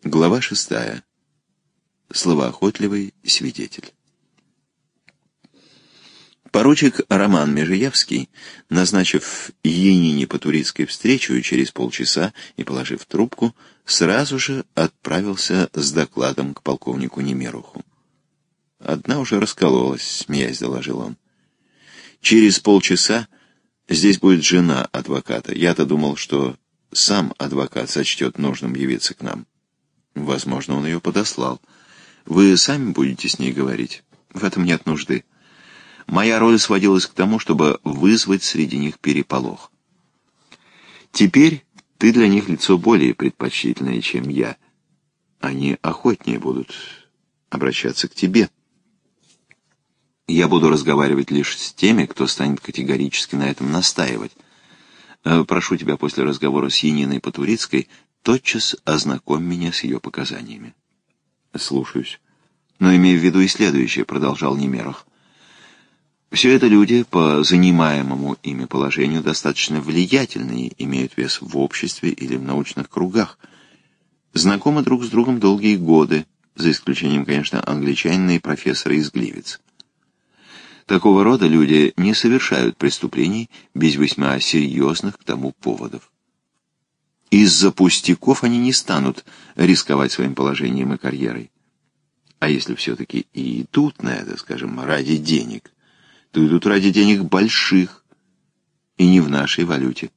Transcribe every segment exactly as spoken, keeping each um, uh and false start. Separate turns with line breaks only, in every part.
Глава шестая. Словоохотливый свидетель. Поручик Роман Межиевский, назначив Янине По-турицкой встречу через полчаса и положив трубку, сразу же отправился с докладом к полковнику Немеруху. «Одна уже раскололась», — смеясь доложил он. «Через полчаса здесь будет жена адвоката. Я-то думал, что сам адвокат сочтет нужным явиться к нам. Возможно, он ее подослал. Вы сами будете с ней говорить? В этом нет нужды. Моя роль сводилась к тому, чтобы вызвать среди них переполох. Теперь ты для них лицо более предпочтительное, чем я. Они охотнее будут обращаться к тебе. Я буду разговаривать лишь с теми, кто станет категорически на этом настаивать. Прошу тебя после разговора с Яниной По-турицкой тотчас ознакомь меня с ее показаниями». «Слушаюсь. Но имею в виду и следующее», — продолжал Немерах. «Все это люди по занимаемому ими положению достаточно влиятельные, имеют вес в обществе или в научных кругах, знакомы друг с другом долгие годы, за исключением, конечно, англичанина и профессора из Гливиц. Такого рода люди не совершают преступлений без весьма серьезных к тому поводов. Из-за пустяков они не станут рисковать своим положением и карьерой. А если все-таки и идут на это, скажем, ради денег, то идут ради денег больших, и не в нашей валюте.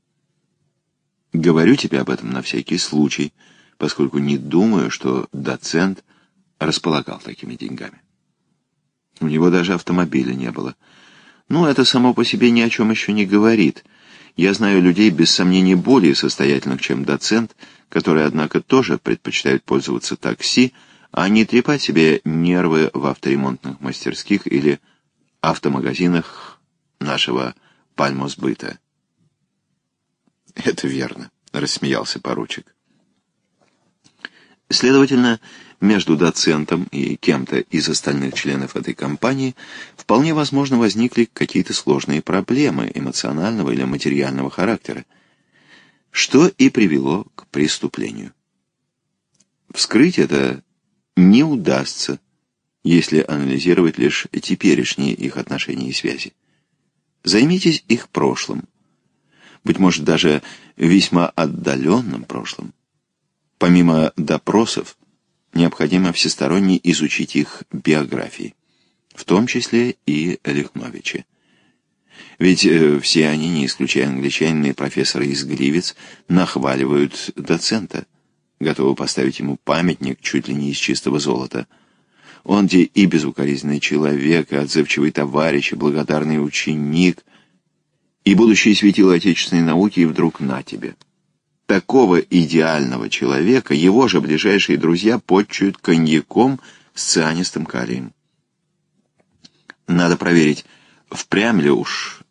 Говорю тебе об этом на всякий случай, поскольку не думаю, что доцент располагал такими деньгами. У него даже автомобиля не было. Ну, это само по себе ни о чем еще не говорит. Я знаю людей, без сомнения, более состоятельных, чем доцент, которые, однако, тоже предпочитают пользоваться такси, а не трепать себе нервы в авторемонтных мастерских или автомагазинах нашего пальмосбыта. «Это верно», — рассмеялся поручик. Следовательно, между доцентом и кем-то из остальных членов этой компании вполне возможно возникли какие-то сложные проблемы эмоционального или материального характера, что и привело к преступлению. Вскрыть это не удастся, если анализировать лишь теперешние их отношения и связи. Займитесь их прошлым, быть может, даже весьма отдаленным прошлым. Помимо допросов, необходимо всесторонне изучить их биографии, в том числе и Лихновича. Ведь э, все они, не исключая англичанина и профессора из Гливиц, нахваливают доцента, готовы поставить ему памятник чуть ли не из чистого золота. Он где и безукоризненный человек, и отзывчивый товарищ, и благодарный ученик, и будущее светило отечественной науки, и вдруг на тебе. Такого идеального человека его же ближайшие друзья подчуют коньяком с цианистым калием. Надо проверить, впрямь ли уж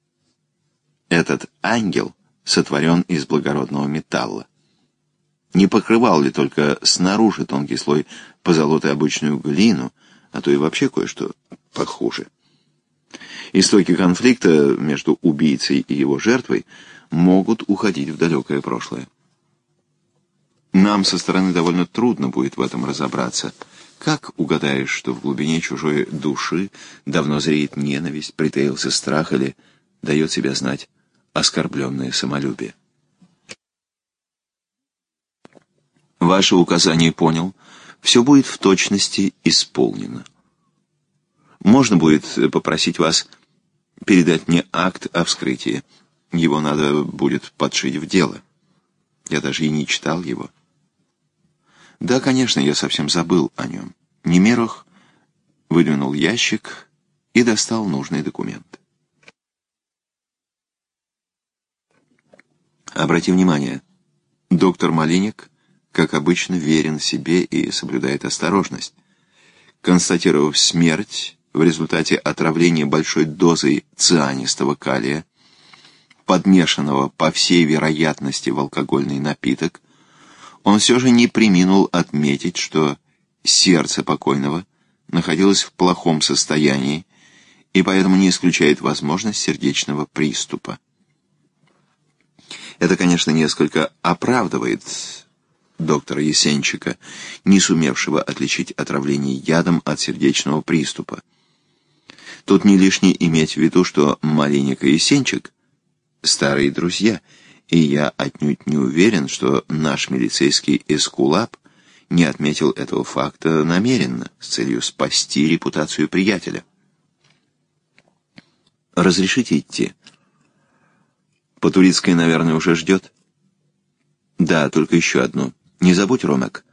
этот ангел сотворен из благородного металла. Не покрывал ли только снаружи тонкий слой позолоты обычную глину, а то и вообще кое-что похуже. Истоки конфликта между убийцей и его жертвой могут уходить в далекое прошлое. Нам со стороны довольно трудно будет в этом разобраться. Как угадаешь, что в глубине чужой души давно зреет ненависть, притаился страх или дает себя знать оскорбленное самолюбие? Ваше указание понял, все будет в точности исполнено. Можно будет попросить вас передать мне акт о вскрытии. Его надо будет подшить в дело. Я даже и не читал его. Да, конечно, я совсем забыл о нем. Немерах выдвинул ящик и достал нужный документ. Обрати внимание, доктор Малиник, как обычно, верен себе и соблюдает осторожность. Констатировав смерть в результате отравления большой дозой цианистого калия, подмешанного, по всей вероятности, в алкогольный напиток, он все же не преминул отметить, что сердце покойного находилось в плохом состоянии и поэтому не исключает возможность сердечного приступа. Это, конечно, несколько оправдывает доктора Есенчика, не сумевшего отличить отравление ядом от сердечного приступа. Тут не лишне иметь в виду, что Малинник и Есенчик — старые друзья, и я отнюдь не уверен, что наш милицейский эскулап не отметил этого факта намеренно, с целью спасти репутацию приятеля. «Разрешите идти?» «Потурицкая, наверное, уже ждет?» «Да, только еще одно. Не забудь, Ромек.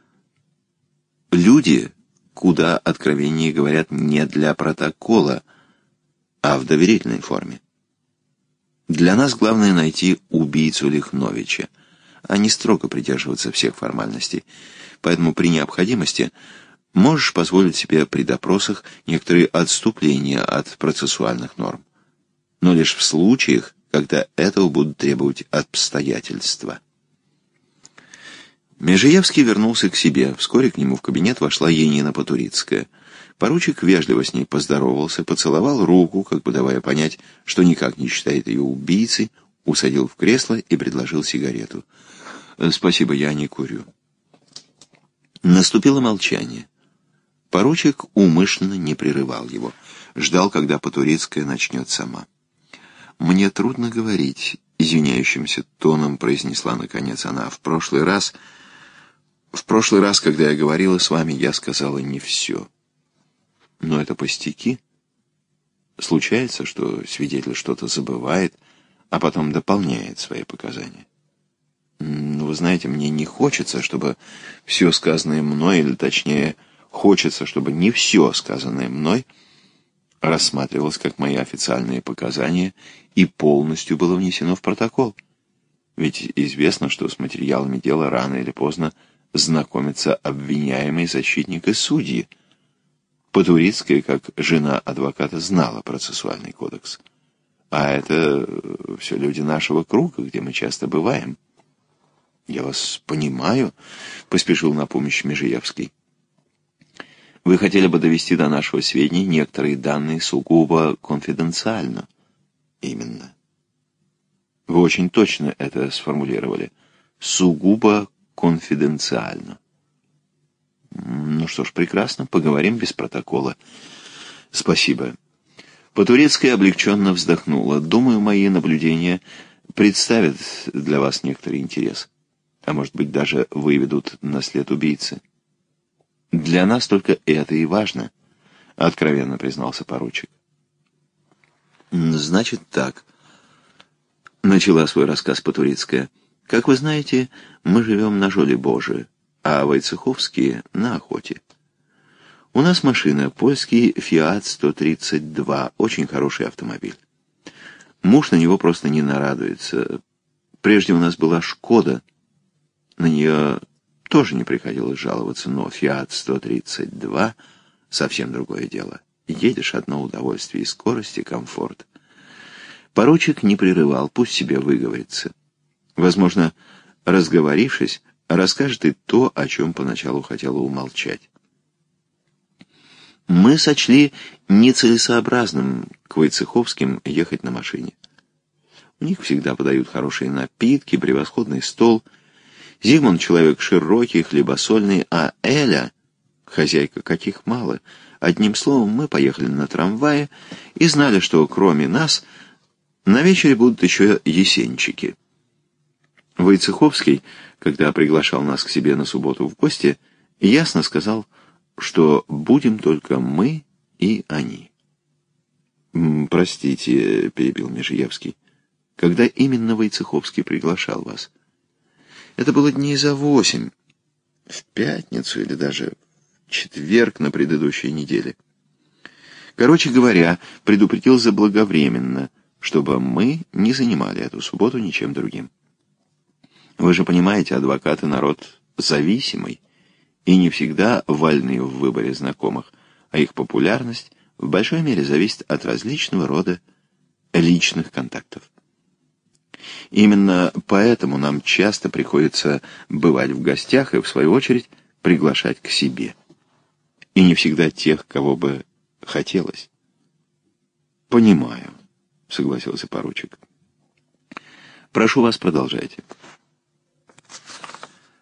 Люди куда откровеннее говорят не для протокола, а в доверительной форме. Для нас главное найти убийцу Лихновича, а не строго придерживаться всех формальностей. Поэтому при необходимости можешь позволить себе при допросах некоторые отступления от процессуальных норм, но лишь в случаях, когда этого будут требовать обстоятельства». Межиевский вернулся к себе. Вскоре к нему в кабинет вошла Янина Потурицкая. Поручик вежливо с ней поздоровался, поцеловал руку, как бы давая понять, что никак не считает ее убийцей, усадил в кресло и предложил сигарету. «Спасибо, я не курю». Наступило молчание. Поручик умышленно не прерывал его. Ждал, когда Потурицкая начнет сама. «Мне трудно говорить», — извиняющимся тоном произнесла наконец она. «В прошлый раз... В прошлый раз, когда я говорила с вами, я сказала не все. Но это пустяки. Случается, что свидетель что-то забывает, а потом дополняет свои показания. Но вы знаете, мне не хочется, чтобы все сказанное мной, или точнее, хочется, чтобы не все сказанное мной рассматривалось как мои официальные показания и полностью было внесено в протокол. Ведь известно, что с материалами дела рано или поздно знакомятся обвиняемый, защитник и судьи. Потурицкая, как жена адвоката, знала процессуальный кодекс. А это все люди нашего круга, где мы часто бываем. «Я вас понимаю», — поспешил на помощь Межиевский. «Вы хотели бы довести до нашего сведения некоторые данные сугубо конфиденциально». «Именно». «Вы очень точно это сформулировали. Сугубо конфиденциально». «Ну что ж, прекрасно, поговорим без протокола». «Спасибо». Потурицкая облегченно вздохнула. «Думаю, мои наблюдения представят для вас некоторый интерес, а может быть даже выведут на след убийцы». «Для нас только это и важно», — откровенно признался поручик. «Значит так», — начала свой рассказ Потурицкая. «Как вы знаете, мы живем на Жоле Божие, а Войцеховские — на охоте. У нас машина, польский Фиат сто тридцать два, очень хороший автомобиль. Муж на него просто не нарадуется. Прежде у нас была Шкода, на нее тоже не приходилось жаловаться, но Фиат сто тридцать два — совсем другое дело. Едешь — одно удовольствие, и скорость, и комфорт». Поручик не прерывал, пусть себе выговорится. Возможно, разговорившись, расскажет и то, о чем поначалу хотела умолчать. Мы сочли нецелесообразным к Войцеховским ехать на машине. У них всегда подают хорошие напитки, превосходный стол. Зигмунд человек широкий, хлебосольный, а Эля, хозяйка каких мало. Одним словом, мы поехали на трамвае и знали, что кроме нас на вечере будут еще Есенчики. Войцеховский, когда приглашал нас к себе на субботу в гости, ясно сказал, что будем только мы и они. «Простите», — перебил Межиевский, — «когда именно Войцеховский приглашал вас?» «Это было дней за восемь, в пятницу или даже в четверг на предыдущей неделе. Короче говоря, предупредил заблаговременно, чтобы мы не занимали эту субботу ничем другим. Вы же понимаете, адвокаты — народ зависимый и не всегда вольны в выборе знакомых, а их популярность в большой мере зависит от различного рода личных контактов. Именно поэтому нам часто приходится бывать в гостях и, в свою очередь, приглашать к себе. И не всегда тех, кого бы хотелось. «Понимаю», — согласился поручик. «Прошу вас, продолжайте».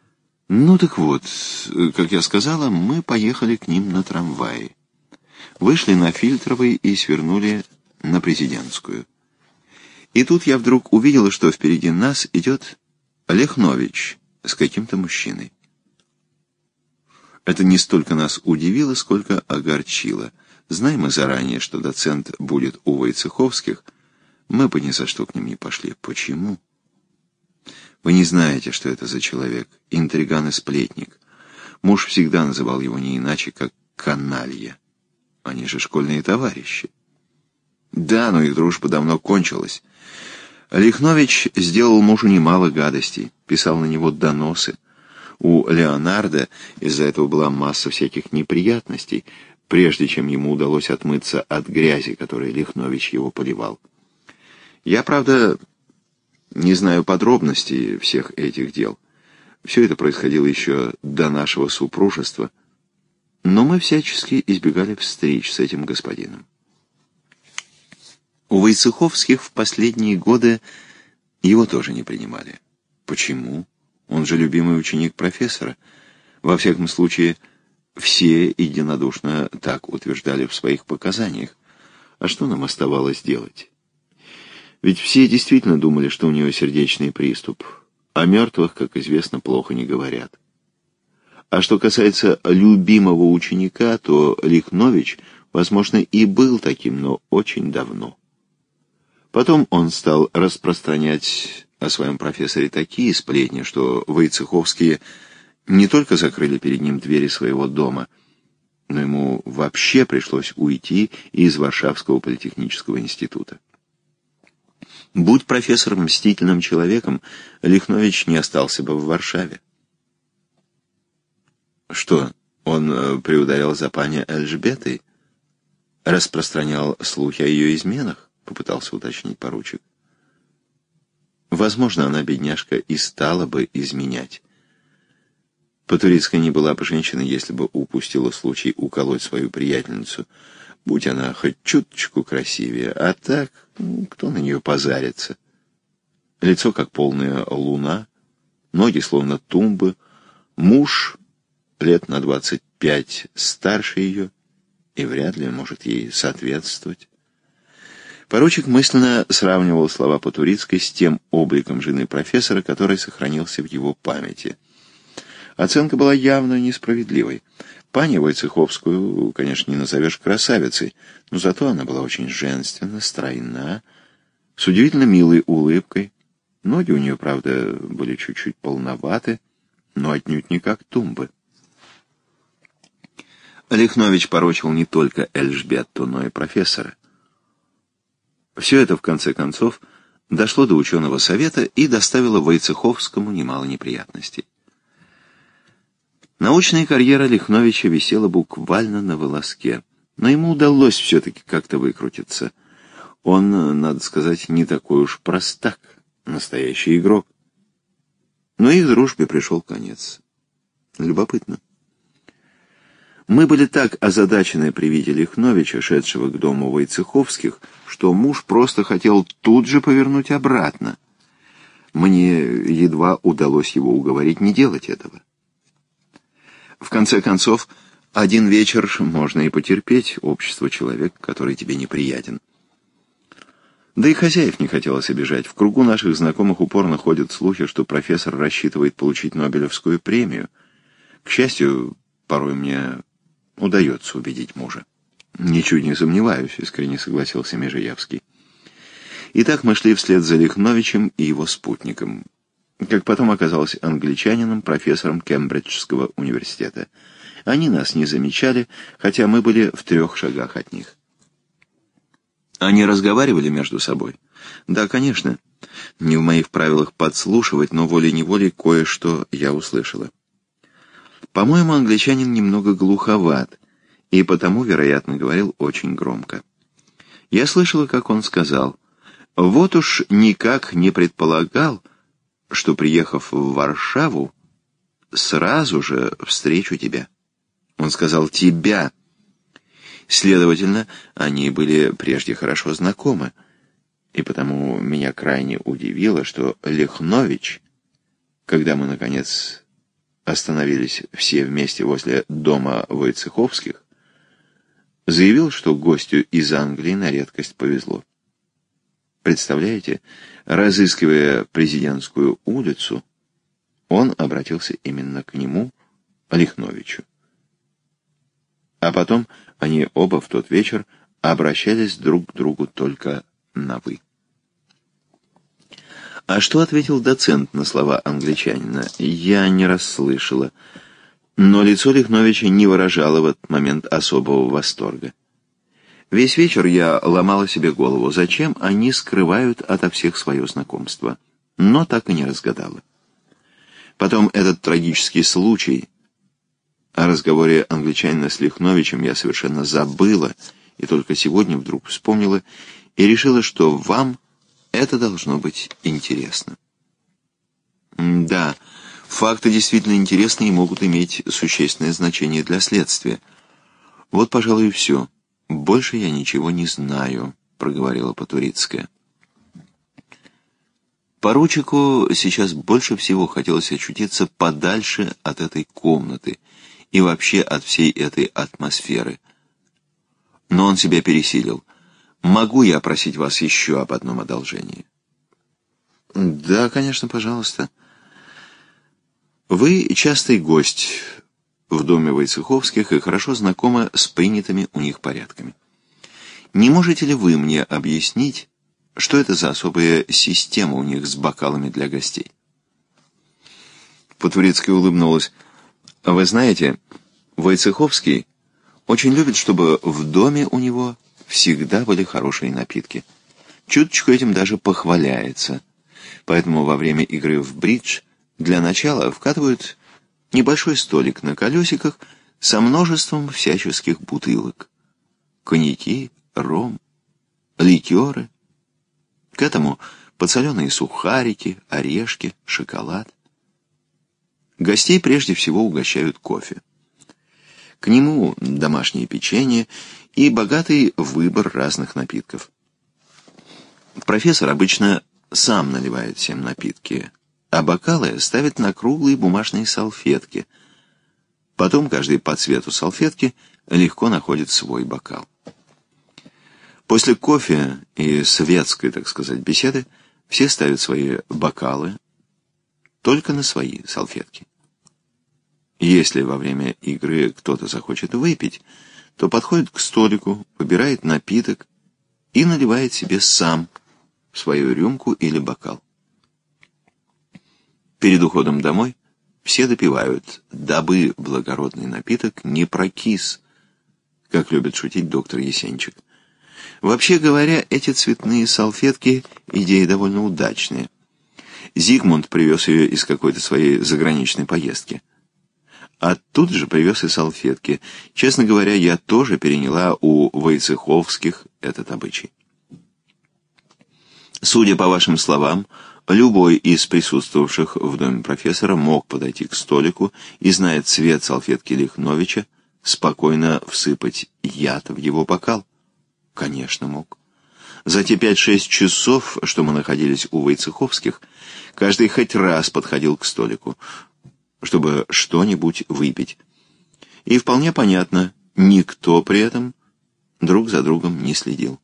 Ну так вот, как я сказала, мы поехали к ним на трамвае. Вышли на Фильтровой и свернули на Президентскую. И тут я вдруг увидела, что впереди нас идет Лихнович с каким-то мужчиной. Это не столько нас удивило, сколько огорчило. Знаем мы заранее, что доцент будет у Войцеховских, мы бы ни за что к ним не пошли. Почему? Вы не знаете, что это за человек, интриган и сплетник. Муж всегда называл его не иначе, как каналья. Они же школьные товарищи. Да, но их дружба давно кончилась. Лихнович сделал мужу немало гадостей, писал на него доносы. У Леонардо из-за этого была масса всяких неприятностей, прежде чем ему удалось отмыться от грязи, которой Лихнович его поливал. Я, правда, не знаю подробностей всех этих дел. Все это происходило еще до нашего супружества, но мы всячески избегали встреч с этим господином. У Войцеховских в последние годы его тоже не принимали. Почему? Он же любимый ученик профессора. Во всяком случае, все единодушно так утверждали в своих показаниях. А что нам оставалось делать? Ведь все действительно думали, что у него сердечный приступ. О мертвых, как известно, плохо не говорят. А что касается любимого ученика, то Лихнович, возможно, и был таким, но очень давно. Потом он стал распространять о своем профессоре такие сплетни, что Войцеховские не только закрыли перед ним двери своего дома, но ему вообще пришлось уйти из Варшавского политехнического института. Будь профессор мстительным человеком, Лихнович не остался бы в Варшаве. Что, он приударял за пани Эльжбетой? Распространял слухи о ее изменах? Попытался уточнить поручик. Возможно, она, бедняжка, и стала бы изменять. По-турецкой не была бы женщина, если бы упустила случай уколоть свою приятельницу, будь она хоть чуточку красивее, а так, кто на нее позарится? Лицо, как полная луна, ноги, словно тумбы, муж лет на двадцать пять старше ее и вряд ли может ей соответствовать. Поручик мысленно сравнивал слова По-турецкой с тем обликом жены профессора, который сохранился в его памяти. Оценка была явно несправедливой. Пани Войцеховскую, конечно, не назовешь красавицей, но зато она была очень женственна, стройна, с удивительно милой улыбкой. Ноги у нее, правда, были чуть-чуть полноваты, но отнюдь не как тумбы. Лихнович порочил не только Эльжбетту, но и профессора. Все это, в конце концов, дошло до ученого совета и доставило Войцеховскому немало неприятностей. Научная карьера Лихновича висела буквально на волоске, но ему удалось все-таки как-то выкрутиться. Он, надо сказать, не такой уж простак, настоящий игрок. Но их дружбе пришел конец. Любопытно. Мы были так озадачены при виде Лихновича, шедшего к дому Войцеховских, что муж просто хотел тут же повернуть обратно. Мне едва удалось его уговорить не делать этого. В конце концов, один вечер можно и потерпеть общество человека, который тебе неприятен. Да и хозяев не хотелось обижать. В кругу наших знакомых упорно ходят слухи, что профессор рассчитывает получить Нобелевскую премию. К счастью, порой мне удается убедить мужа. «Ничуть не сомневаюсь», — искренне согласился Межиявский. Итак, мы шли вслед за Лихновичем и его спутником. Как потом оказалось, англичанином, профессором Кембриджского университета. Они нас не замечали, хотя мы были в трех шагах от них. Они разговаривали между собой? Да, конечно. Не в моих правилах подслушивать, но волей-неволей кое-что я услышала. По-моему, англичанин немного глуховат, и потому, вероятно, говорил очень громко. Я слышала, как он сказал: «Вот уж никак не предполагал, что, приехав в Варшаву, сразу же встречу тебя». Он сказал «тебя». Следовательно, они были прежде хорошо знакомы, и потому меня крайне удивило, что Лихнович, когда мы, наконец, остановились все вместе возле дома Войцеховских, заявил, что гостю из Англии на редкость повезло. Представляете, разыскивая Президентскую улицу, он обратился именно к нему, Лихновичу. А потом они оба в тот вечер обращались друг к другу только на «вы». А что ответил доцент на слова англичанина, я не расслышала, но лицо Лихновича не выражало в этот момент особого восторга. Весь вечер я ломала себе голову, зачем они скрывают ото всех свое знакомство, но так и не разгадала. Потом этот трагический случай. О разговоре англичанина с Лихновичем я совершенно забыла, и только сегодня вдруг вспомнила и решила, что вам это должно быть интересно. Да, факты действительно интересны и могут иметь существенное значение для следствия. Вот, пожалуй, и все. Больше я ничего не знаю, проговорила Потурицкая. Поручику сейчас больше всего хотелось очутиться подальше от этой комнаты и вообще от всей этой атмосферы. Но он себя пересилил. «Могу я просить вас еще об одном одолжении?» «Да, конечно, пожалуйста». «Вы частый гость в доме Войцеховских и хорошо знакомы с принятыми у них порядками. Не можете ли вы мне объяснить, что это за особая система у них с бокалами для гостей?» Потурицкая улыбнулась. «Вы знаете, Войцеховский очень любит, чтобы в доме у него всегда были хорошие напитки. Чуточку этим даже похваляется. Поэтому во время игры в бридж для начала вкатывают небольшой столик на колесиках со множеством всяческих бутылок. Коньяки, ром, ликеры. К этому подсоленые сухарики, орешки, шоколад. Гостей прежде всего угощают кофе. К нему домашнее печенье и богатый выбор разных напитков. Профессор обычно сам наливает всем напитки, а бокалы ставит на круглые бумажные салфетки. Потом каждый по цвету салфетки легко находит свой бокал. После кофе и светской, так сказать, беседы все ставят свои бокалы только на свои салфетки. Если во время игры кто-то захочет выпить, то подходит к столику, выбирает напиток и наливает себе сам в свою рюмку или бокал. Перед уходом домой все допивают, дабы благородный напиток не прокис, как любит шутить доктор Есенчик. Вообще говоря, эти цветные салфетки — идея довольно удачная. Зигмунд привез ее из какой-то своей заграничной поездки. Оттуда же привез и салфетки. Честно говоря, я тоже переняла у Войцеховских этот обычай. Судя по вашим словам, любой из присутствовавших в доме профессора мог подойти к столику и, зная цвет салфетки Лихновича, спокойно всыпать яд в его бокал. Конечно, мог. За те пять-шесть часов, что мы находились у Войцеховских, каждый хоть раз подходил к столику, чтобы что-нибудь выпить. И вполне понятно, никто при этом друг за другом не следил.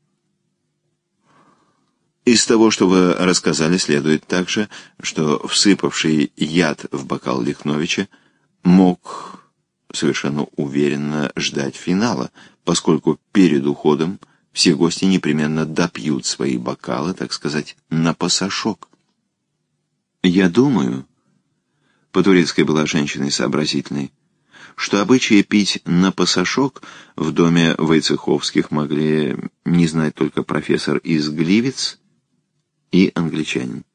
Из того, что вы рассказали, следует также, что всыпавший яд в бокал Лихновича мог совершенно уверенно ждать финала, поскольку перед уходом все гости непременно допьют свои бокалы, так сказать, на пасашок. Я думаю, Потурицкая была женщиной сообразительной, что обычаи пить на пасашок в доме Войцеховских могли не знать только профессор из Гливиц и англичанин.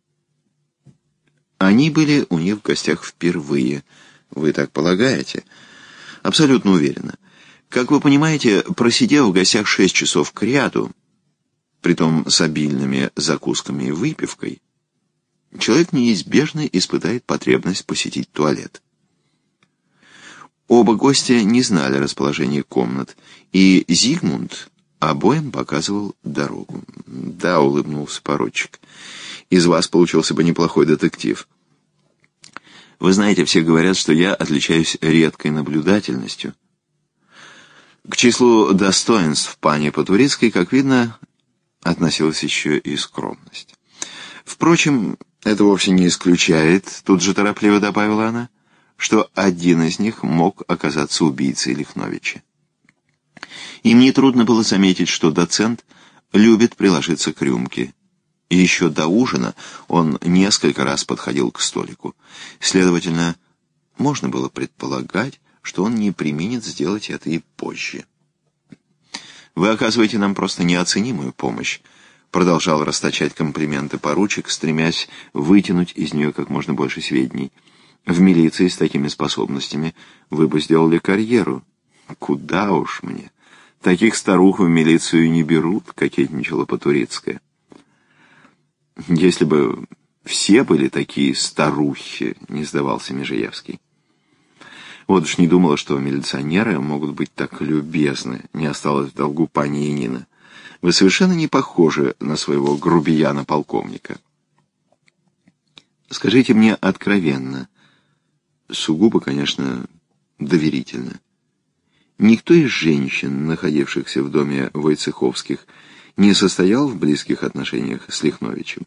Они были у них в гостях впервые. Вы так полагаете? Абсолютно уверена. Как вы понимаете, просидев в гостях шесть часов кряду, притом с обильными закусками и выпивкой, человек неизбежно испытает потребность посетить туалет. Оба гостя не знали расположения комнат, и Зигмунд обоим показывал дорогу. «Да», — улыбнулся поручик, — «из вас получился бы неплохой детектив». Вы знаете, все говорят, что я отличаюсь редкой наблюдательностью. К числу достоинств пани Потурицкой, как видно, относилась еще и скромность. Впрочем, это вовсе не исключает, тут же торопливо добавила она, что один из них мог оказаться убийцей Лихновича. Им нетрудно было заметить, что доцент любит приложиться к рюмке. И еще до ужина он несколько раз подходил к столику. Следовательно, можно было предполагать, что он не преминет сделать это и позже. «Вы оказываете нам просто неоценимую помощь», — продолжал расточать комплименты поручик, стремясь вытянуть из нее как можно больше сведений. «В милиции с такими способностями вы бы сделали карьеру». «Куда уж мне! Таких старух в милицию не берут», — кокетничала Потурицкая. «Если бы все были такие старухи», — не сдавался Межиевский. «Вот уж не думала, что милиционеры могут быть так любезны», — не осталось в долгу пани Янина. «Вы совершенно не похожи на своего грубияна-полковника». «Скажите мне откровенно, сугубо, конечно, доверительно. Никто из женщин, находившихся в доме Войцеховских, не состоял в близких отношениях с Лихновичем?»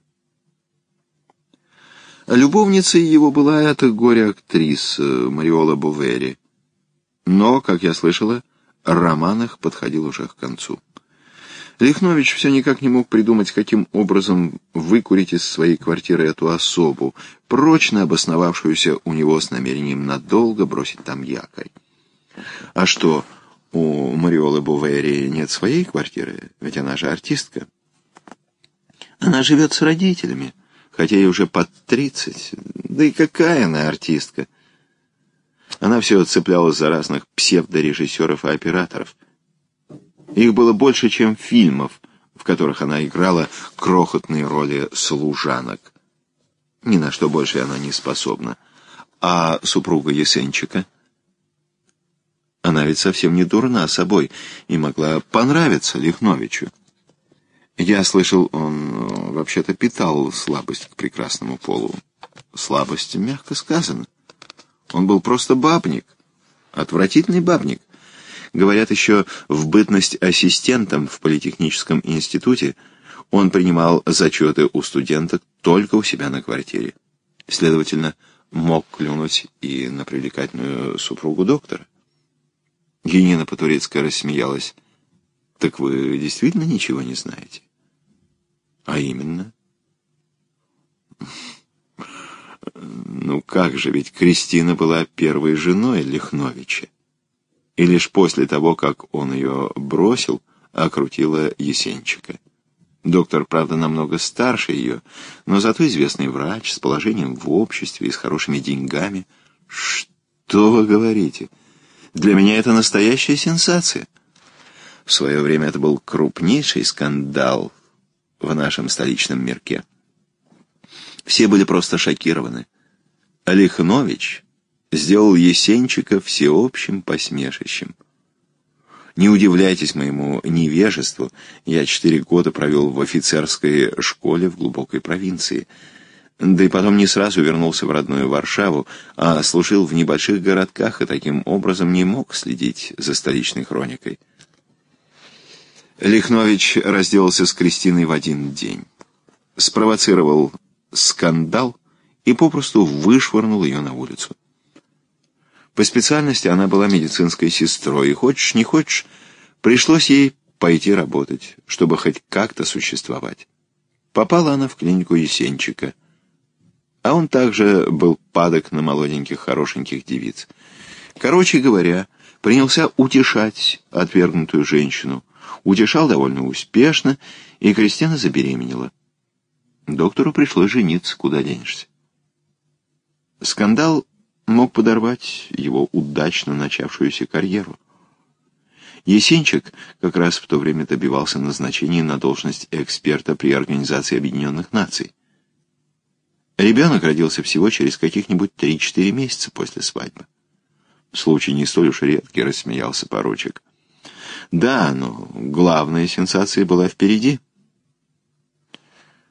Любовницей его была эта горе-актриса Мариола Бовери. Но, как я слышала, роман их подходил уже к концу. Лихнович все никак не мог придумать, каким образом выкурить из своей квартиры эту особу, прочно обосновавшуюся у него с намерением надолго бросить там якорь. А что, у Мариолы Бовери нет своей квартиры? Ведь она же артистка. Она живет с родителями, хотя ей уже под тридцать. Да и какая она артистка? Она все цеплялась за разных псевдорежиссеров и операторов. Их было больше, чем фильмов, в которых она играла крохотные роли служанок. Ни на что больше она не способна. А супруга Есенчика? Она ведь совсем не дурна собой и могла понравиться Лихновичу. Я слышал, он вообще-то питал слабость к прекрасному полу. Слабость, мягко сказано. Он был просто бабник. Отвратительный бабник. Говорят, еще в бытность ассистентом в политехническом институте он принимал зачеты у студенток только у себя на квартире. Следовательно, мог клюнуть и на привлекательную супругу доктора. Янина Потурицкая рассмеялась. «Так вы действительно ничего не знаете?» «А именно?» «Ну как же, ведь Кристина была первой женой Лихновича. И лишь после того, как он ее бросил, окрутила Есенчика. Доктор, правда, намного старше ее, но зато известный врач, с положением в обществе и с хорошими деньгами». «Что вы говорите? Для меня это настоящая сенсация. В свое время это был крупнейший скандал в нашем столичном мирке. Все были просто шокированы. А Лихнович сделал Есенчика всеобщим посмешищем. Не удивляйтесь моему невежеству, я четыре года провел в офицерской школе в глубокой провинции, да и потом не сразу вернулся в родную Варшаву, а служил в небольших городках и таким образом не мог следить за столичной хроникой. Лихнович разделался с Кристиной в один день, спровоцировал скандал и попросту вышвырнул ее на улицу. По специальности она была медицинской сестрой, и хочешь не хочешь, пришлось ей пойти работать, чтобы хоть как-то существовать. Попала она в клинику Есенчика, а он также был падок на молоденьких хорошеньких девиц. Короче говоря, принялся утешать отвергнутую женщину, утешал довольно успешно, и Кристина забеременела. Доктору пришлось жениться, куда денешься. Скандал мог подорвать его удачно начавшуюся карьеру. Есенчик как раз в то время добивался назначения на должность эксперта при Организации Объединенных Наций. Ребенок родился всего через каких-нибудь три-четыре месяца после свадьбы. Случай не столь уж редкий, рассмеялся поручик. Да, но главная сенсация была впереди.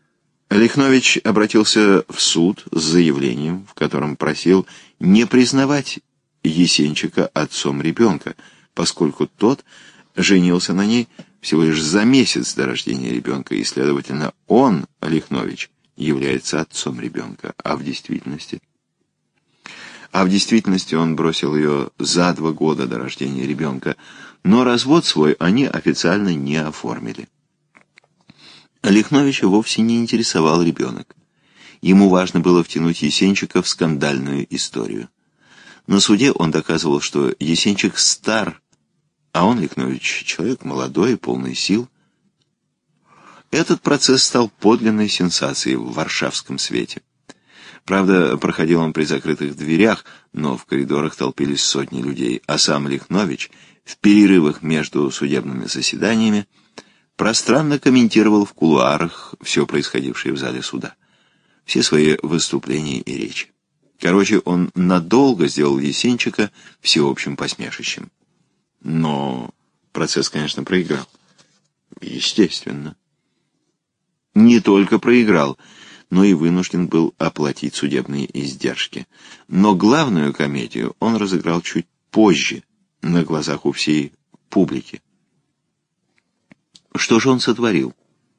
Лихнович обратился в суд с заявлением, в котором просил не признавать Есенчика отцом ребенка, поскольку тот женился на ней всего лишь за месяц до рождения ребенка, и, следовательно, он, Лихнович, является отцом ребенка, а в действительности... А в действительности он бросил ее за два года до рождения ребенка, но развод свой они официально не оформили. Лихновича вовсе не интересовал ребенок. Ему важно было втянуть Есенчика в скандальную историю. На суде он доказывал, что Есенчик стар, а он, Лихнович, человек молодой и полный сил. Этот процесс стал подлинной сенсацией в варшавском свете. Правда, проходил он при закрытых дверях, но в коридорах толпились сотни людей, а сам Лихнович в перерывах между судебными заседаниями пространно комментировал в кулуарах все происходившее в зале суда, все свои выступления и речи. Короче, он надолго сделал Есенчика всеобщим посмешищем. Но процесс, конечно, проиграл. Естественно. Не только проиграл, но и вынужден был оплатить судебные издержки. Но главную комедию он разыграл чуть позже, на глазах у всей публики. Что же он сотворил?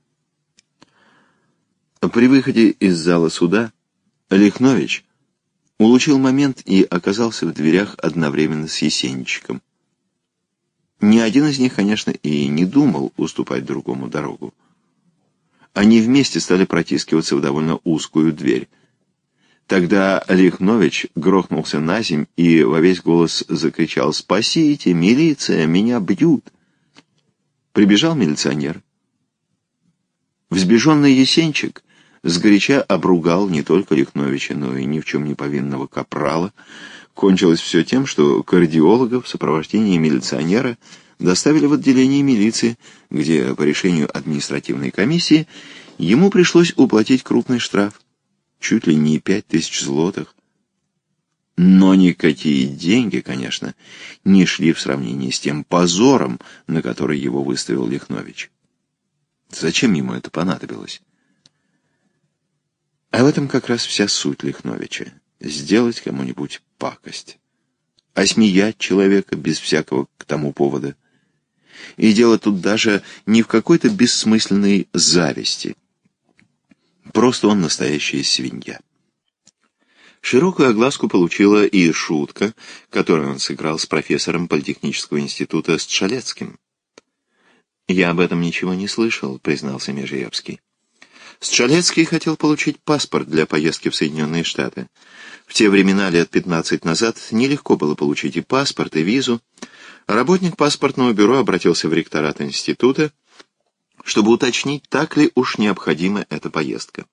При выходе из зала суда Лихнович улучил момент и оказался в дверях одновременно с Есенчиком. Ни один из них, конечно, и не думал уступать другому дорогу. Они вместе стали протискиваться в довольно узкую дверь. Тогда Лихнович грохнулся наземь и во весь голос закричал: «Спасите! Милиция! Меня бьют!» Прибежал милиционер. Взбешенный Есенчик сгоряча обругал не только Лихновича, но и ни в чем не повинного капрала. Кончилось все тем, что кардиолога в сопровождении милиционера доставили в отделение милиции, где по решению административной комиссии ему пришлось уплатить крупный штраф, чуть ли не пять тысяч злотых. Но никакие деньги, конечно, не шли в сравнении с тем позором, на который его выставил Лихнович. Зачем ему это понадобилось? А в этом как раз вся суть Лихновича — сделать кому-нибудь пакость, осмеять человека без всякого к тому повода. И дело тут даже не в какой-то бессмысленной зависти. Просто он настоящая свинья. Широкую огласку получила и шутка, которую он сыграл с профессором Политехнического института Стшалецким. «Я об этом ничего не слышал», — признался Межиевский. Стшалецкий хотел получить паспорт для поездки в Соединенные Штаты. В те времена, лет пятнадцать назад, нелегко было получить и паспорт, и визу. Работник паспортного бюро обратился в ректорат института, чтобы уточнить, так ли уж необходима эта поездка.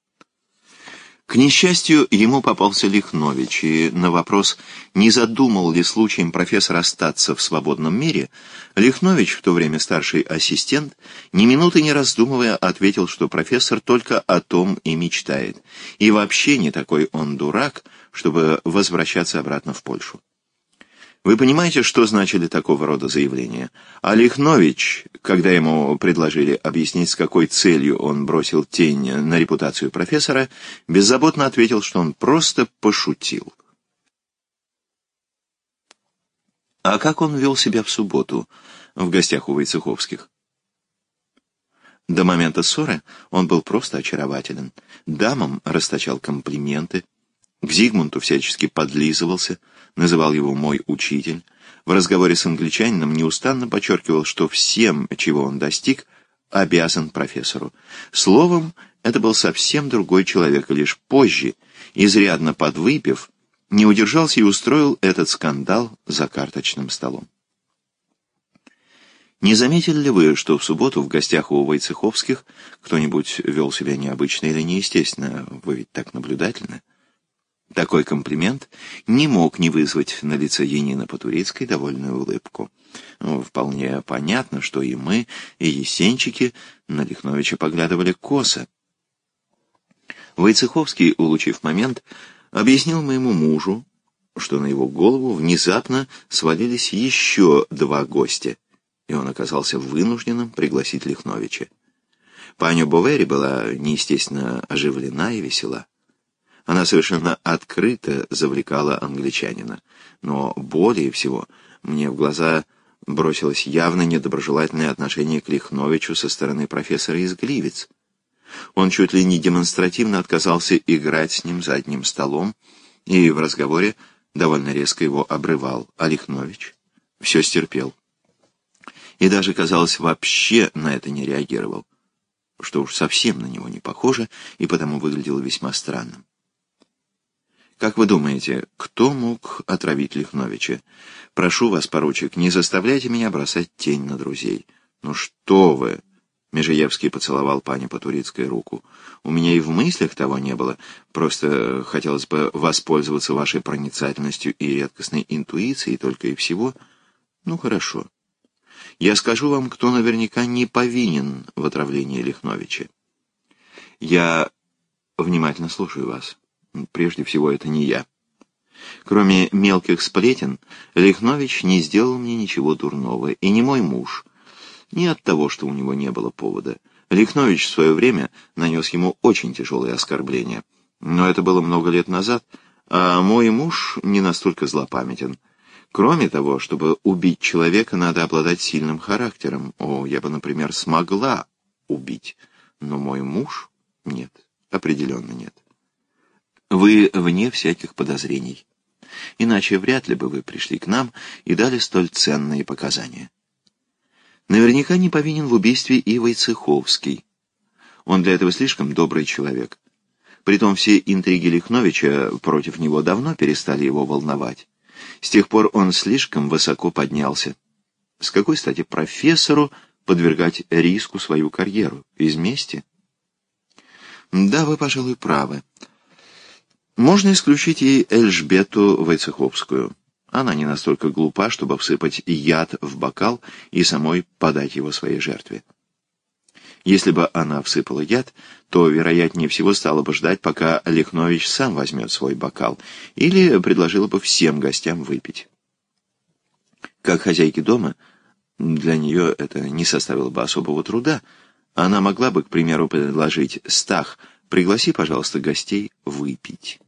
К несчастью, ему попался Лихнович, и на вопрос, не задумал ли случаем профессор остаться в свободном мире, Лихнович, в то время старший ассистент, ни минуты не раздумывая, ответил, что профессор только о том и мечтает, и вообще не такой он дурак, чтобы возвращаться обратно в Польшу. Вы понимаете, что значили такого рода заявления? А Лихнович, когда ему предложили объяснить, с какой целью он бросил тень на репутацию профессора, беззаботно ответил, что он просто пошутил. А как он вел себя в субботу в гостях у Войцеховских? До момента ссоры он был просто очарователен. Дамам расточал комплименты, к Зигмунту всячески подлизывался, называл его «мой учитель». В разговоре с англичанином неустанно подчеркивал, что всем, чего он достиг, обязан профессору. Словом, это был совсем другой человек, и лишь позже, изрядно подвыпив, не удержался и устроил этот скандал за карточным столом. Не заметили ли вы, что в субботу в гостях у Войцеховских кто-нибудь вел себя необычно или неестественно? Вы ведь так наблюдательны. Такой комплимент не мог не вызвать на лице Янины Потурицкой довольную улыбку. Ну, вполне понятно, что и мы, и Есенчики на Лихновича поглядывали косо. Войцеховский, улучив момент, объяснил моему мужу, что на его голову внезапно свалились еще два гостя, и он оказался вынужденным пригласить Лихновича. Паня Бовери была неестественно оживлена и весела. Она совершенно открыто завлекала англичанина, но более всего мне в глаза бросилось явно недоброжелательное отношение к Лихновичу со стороны профессора из Гливиц. Он чуть ли не демонстративно отказался играть с ним за одним столом и в разговоре довольно резко его обрывал, а Лихнович все стерпел. И даже, казалось, вообще на это не реагировал, что уж совсем на него не похоже и потому выглядело весьма странным. Как вы думаете, кто мог отравить Лихновича? Прошу вас, поручик, не заставляйте меня бросать тень на друзей. Ну что вы? Межеевский поцеловал пани Потурицкой руку. У меня и в мыслях того не было. Просто хотелось бы воспользоваться вашей проницательностью и редкостной интуицией только и всего. Ну хорошо. Я скажу вам, кто наверняка не повинен в отравлении Лихновича. Я внимательно слушаю вас. Прежде всего, это не я. Кроме мелких сплетен, Лихнович не сделал мне ничего дурного, и не мой муж. Не от того, что у него не было повода. Лихнович в свое время нанес ему очень тяжелые оскорбления. Но это было много лет назад, а мой муж не настолько злопамятен. Кроме того, чтобы убить человека, надо обладать сильным характером. О, я бы, например, смогла убить, но мой муж — нет, определенно нет. Вы вне всяких подозрений. Иначе вряд ли бы вы пришли к нам и дали столь ценные показания. Наверняка не повинен в убийстве и Войцеховский. Он для этого слишком добрый человек. Притом все интриги Лихновича против него давно перестали его волновать. С тех пор он слишком высоко поднялся. С какой стати профессору подвергать риску свою карьеру? Из мести? Да, вы, пожалуй, правы. Можно исключить и Эльжбету Войцеховскую. Она не настолько глупа, чтобы всыпать яд в бокал и самой подать его своей жертве. Если бы она всыпала яд, то, вероятнее всего, стала бы ждать, пока Лихнович сам возьмет свой бокал, или предложила бы всем гостям выпить. Как хозяйки дома, для нее это не составило бы особого труда. Она могла бы, к примеру, предложить: «Стах, пригласи, пожалуйста, гостей выпить».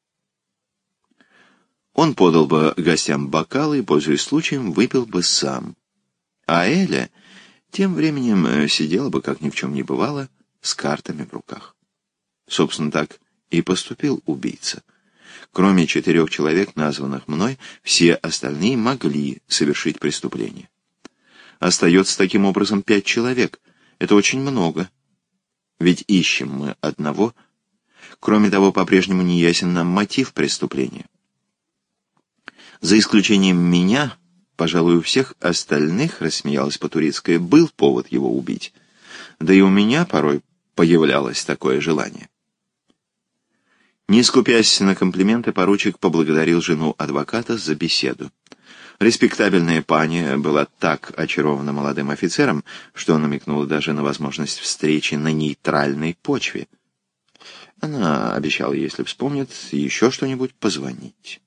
Он подал бы гостям бокалы и, пользуясь случаем, выпил бы сам. А Эля тем временем сидела бы, как ни в чем не бывало, с картами в руках. Собственно, так и поступил убийца. Кроме четырех человек, названных мной, все остальные могли совершить преступление. Остается таким образом пять человек. Это очень много. Ведь ищем мы одного. Кроме того, по-прежнему не ясен нам мотив преступления. За исключением меня, пожалуй, у всех остальных, рассмеялась Потурицкая, был повод его убить. Да и у меня порой появлялось такое желание. Не скупясь на комплименты, поручик поблагодарил жену адвоката за беседу. Респектабельная паня была так очарована молодым офицером, что намекнула даже на возможность встречи на нейтральной почве. Она обещала, если вспомнит еще что-нибудь, позвонить.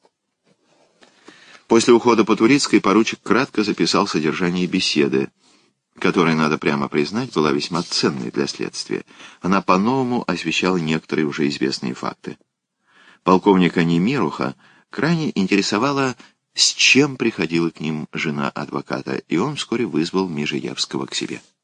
После ухода Потурицкой поручик кратко записал содержание беседы, которая, надо прямо признать, была весьма ценной для следствия. Она по-новому освещала некоторые уже известные факты. Полковника Немируха крайне интересовало, с чем приходила к ним жена адвоката, и он вскоре вызвал Межеевского к себе.